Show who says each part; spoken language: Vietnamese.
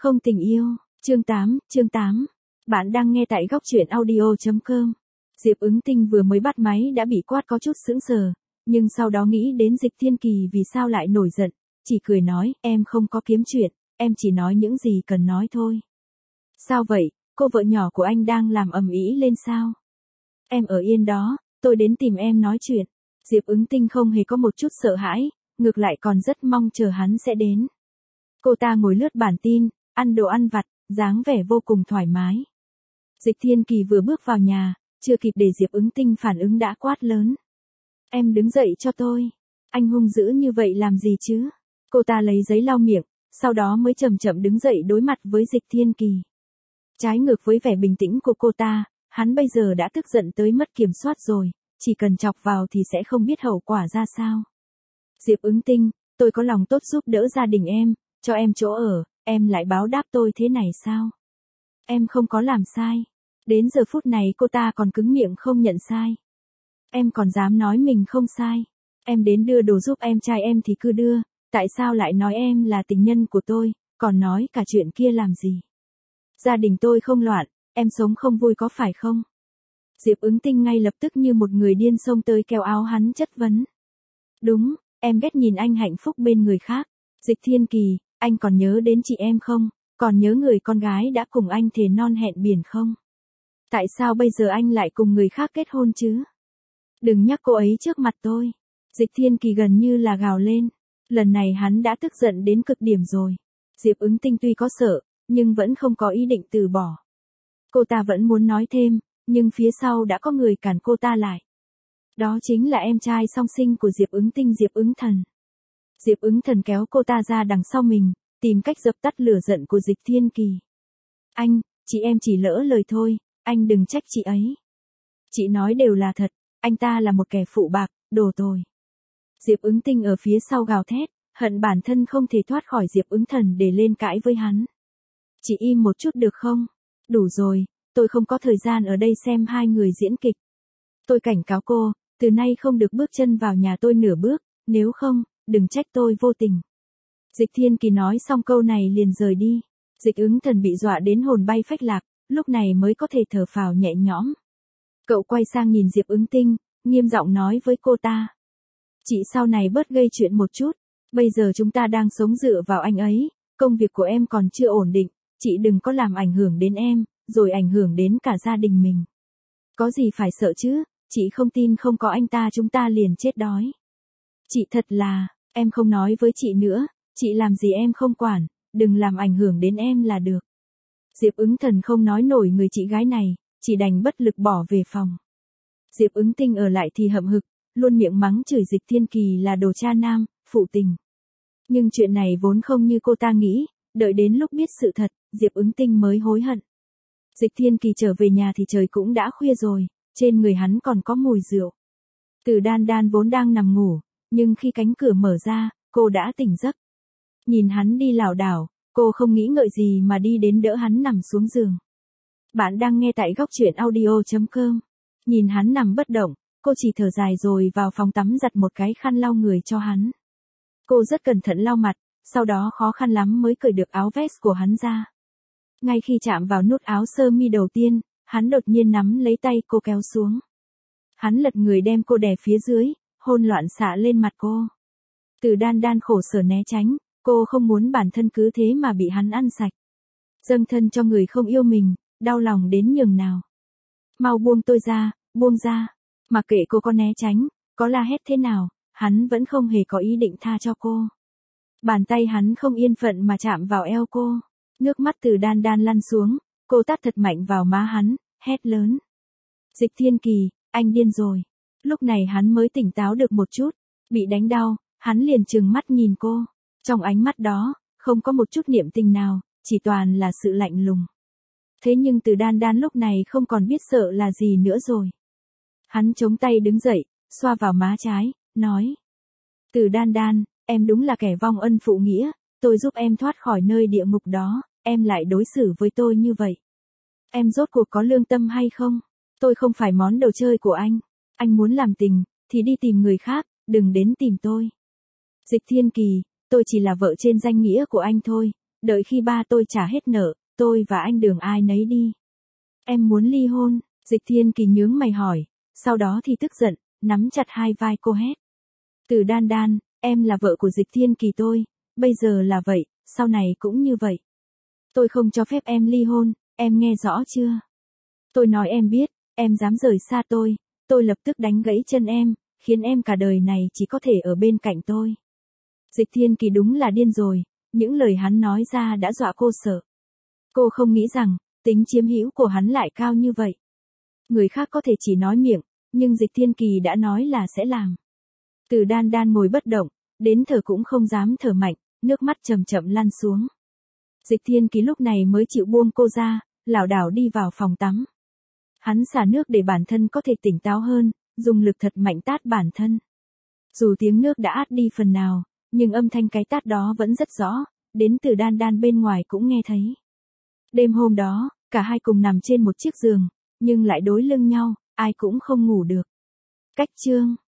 Speaker 1: Không tình yêu, chương 8. Bạn đang nghe tại góc truyện audio.com. Diệp Ứng Tinh vừa mới bắt máy đã bị quát có chút sững sờ, nhưng sau đó nghĩ đến Dịch Thiên Kỳ vì sao lại nổi giận, chỉ cười nói, em không có kiếm chuyện, em chỉ nói những gì cần nói thôi. Sao vậy, cô vợ nhỏ của anh đang làm ầm ĩ lên sao? Em ở yên đó, tôi đến tìm em nói chuyện. Diệp Ứng Tinh không hề có một chút sợ hãi, ngược lại còn rất mong chờ hắn sẽ đến. Cô ta ngồi lướt bản tin, ăn đồ ăn vặt, dáng vẻ vô cùng thoải mái. Dịch Thiên Kỳ vừa bước vào nhà, chưa kịp để Diệp Ứng Tinh phản ứng đã quát lớn. Em đứng dậy cho tôi. Anh hung dữ như vậy làm gì chứ? Cô ta lấy giấy lau miệng, sau đó mới chậm chậm đứng dậy đối mặt với Dịch Thiên Kỳ. Trái ngược với vẻ bình tĩnh của cô ta, hắn bây giờ đã tức giận tới mất kiểm soát rồi, chỉ cần chọc vào thì sẽ không biết hậu quả ra sao. Diệp Ứng Tinh, tôi có lòng tốt giúp đỡ gia đình em, cho em chỗ ở, em lại báo đáp tôi thế này sao? Em không có làm sai. Đến giờ phút này cô ta còn cứng miệng không nhận sai. Em còn dám nói mình không sai. Em đến đưa đồ giúp em trai em thì cứ đưa, tại sao lại nói em là tình nhân của tôi, còn nói cả chuyện kia làm gì? Gia đình tôi không loạn, em sống không vui có phải không? Diệp Ứng Tinh ngay lập tức như một người điên xông tới kéo áo hắn chất vấn. Đúng, em ghét nhìn anh hạnh phúc bên người khác. Dịch Thiên Kỳ, anh còn nhớ đến chị em không? Còn nhớ người con gái đã cùng anh thề non hẹn biển không? Tại sao bây giờ anh lại cùng người khác kết hôn chứ? Đừng nhắc cô ấy trước mặt tôi. Dịch Thiên Kỳ gần như là gào lên. Lần này hắn đã tức giận đến cực điểm rồi. Diệp Ứng Tinh tuy có sợ, nhưng vẫn không có ý định từ bỏ. Cô ta vẫn muốn nói thêm, nhưng phía sau đã có người cản cô ta lại. Đó chính là em trai song sinh của Diệp Ứng Tinh, Diệp Ứng Thần. Diệp Ứng Thần kéo cô ta ra đằng sau mình, tìm cách dập tắt lửa giận của Dịch Thiên Kỳ. Anh, chị em chỉ lỡ lời thôi, anh đừng trách chị ấy. Chị nói đều là thật, anh ta là một kẻ phụ bạc, đồ tồi. Diệp Ứng Tinh ở phía sau gào thét, hận bản thân không thể thoát khỏi Diệp Ứng Thần để lên cãi với hắn. Chị im một chút được không? Đủ rồi, tôi không có thời gian ở đây xem hai người diễn kịch. Tôi cảnh cáo cô, từ nay không được bước chân vào nhà tôi nửa bước, nếu không, đừng trách tôi vô tình. Dịch Thiên Kỳ nói xong câu này liền rời đi. Dịch Ứng Thần bị dọa đến hồn bay phách lạc, lúc này mới có thể thở phào nhẹ nhõm. Cậu quay sang nhìn Diệp Ứng Tinh, nghiêm giọng nói với cô ta. Chị sau này bớt gây chuyện một chút, bây giờ chúng ta đang sống dựa vào anh ấy, công việc của em còn chưa ổn định, chị đừng có làm ảnh hưởng đến em, rồi ảnh hưởng đến cả gia đình mình. Có gì phải sợ chứ, chị không tin không có anh ta chúng ta liền chết đói. Chị thật là, em không nói với chị nữa, chị làm gì em không quản, đừng làm ảnh hưởng đến em là được. Diệp Ứng Thần không nói nổi người chị gái này, chỉ đành bất lực bỏ về phòng. Diệp Ứng Tinh ở lại thì hậm hực, luôn miệng mắng chửi Dịch Thiên Kỳ là đồ cha nam, phụ tình. Nhưng chuyện này vốn không như cô ta nghĩ, đợi đến lúc biết sự thật, Diệp Ứng Tinh mới hối hận. Dịch Thiên Kỳ trở về nhà thì trời cũng đã khuya rồi, trên người hắn còn có mùi rượu. Từ Đan Đan vốn đang nằm ngủ, nhưng khi cánh cửa mở ra, cô đã tỉnh giấc. Nhìn hắn đi lảo đảo, cô không nghĩ ngợi gì mà đi đến đỡ hắn nằm xuống giường. Bạn đang nghe tại góc truyện audio.com. Nhìn hắn nằm bất động, cô chỉ thở dài rồi vào phòng tắm giặt một cái khăn lau người cho hắn. Cô rất cẩn thận lau mặt, sau đó khó khăn lắm mới cởi được áo vest của hắn ra. Ngay khi chạm vào nút áo sơ mi đầu tiên, hắn đột nhiên nắm lấy tay cô kéo xuống. Hắn lật người đem cô đè phía dưới, hôn loạn xạ lên mặt cô. Từ Đan Đan khổ sở né tránh, cô không muốn bản thân cứ thế mà bị hắn ăn sạch. Dâng thân cho người không yêu mình, đau lòng đến nhường nào. Mau buông tôi ra, buông ra. Mặc kệ cô có né tránh, có la hét thế nào, hắn vẫn không hề có ý định tha cho cô. Bàn tay hắn không yên phận mà chạm vào eo cô. Nước mắt Từ Đan Đan lăn xuống, cô tát thật mạnh vào má hắn, hét lớn. Dịch Thiên Kỳ, anh điên rồi. Lúc này hắn mới tỉnh táo được một chút, bị đánh đau, hắn liền trừng mắt nhìn cô. Trong ánh mắt đó, không có một chút niệm tình nào, chỉ toàn là sự lạnh lùng. Thế nhưng Từ Đan Đan lúc này không còn biết sợ là gì nữa rồi. Hắn chống tay đứng dậy, xoa vào má trái, nói. Từ Đan Đan, em đúng là kẻ vong ân phụ nghĩa, tôi giúp em thoát khỏi nơi địa ngục đó, em lại đối xử với tôi như vậy. Em rốt cuộc có lương tâm hay không? Tôi không phải món đồ chơi của anh muốn làm tình, thì đi tìm người khác, đừng đến tìm tôi. Dịch Thiên Kỳ, tôi chỉ là vợ trên danh nghĩa của anh thôi, đợi khi ba tôi trả hết nợ, tôi và anh Đường ai nấy đi. Em muốn ly hôn, Dịch Thiên Kỳ nhướng mày hỏi, sau đó thì tức giận, nắm chặt hai vai cô hét. Từ Đan Đan, em là vợ của Dịch Thiên Kỳ tôi, bây giờ là vậy, sau này cũng như vậy. Tôi không cho phép em ly hôn, em nghe rõ chưa? Tôi nói em biết, em dám rời xa tôi lập tức đánh gãy chân em, khiến em cả đời này chỉ có thể ở bên cạnh tôi. Dịch Thiên Kỳ đúng là điên rồi, những lời hắn nói ra đã dọa cô sợ. Cô không nghĩ rằng, tính chiếm hữu của hắn lại cao như vậy. Người khác có thể chỉ nói miệng, nhưng Dịch Thiên Kỳ đã nói là sẽ làm. Từ Đan Đan ngồi bất động, đến thở cũng không dám thở mạnh, nước mắt chậm chậm lăn xuống. Dịch Thiên Kỳ lúc này mới chịu buông cô ra, lảo đảo đi vào phòng tắm. Hắn xả nước để bản thân có thể tỉnh táo hơn, dùng lực thật mạnh tát bản thân. Dù tiếng nước đã át đi phần nào, nhưng âm thanh cái tát đó vẫn rất rõ, đến Từ Đan Đan bên ngoài cũng nghe thấy. Đêm hôm đó, cả hai cùng nằm trên một chiếc giường, nhưng lại đối lưng nhau, ai cũng không ngủ được. Cách chương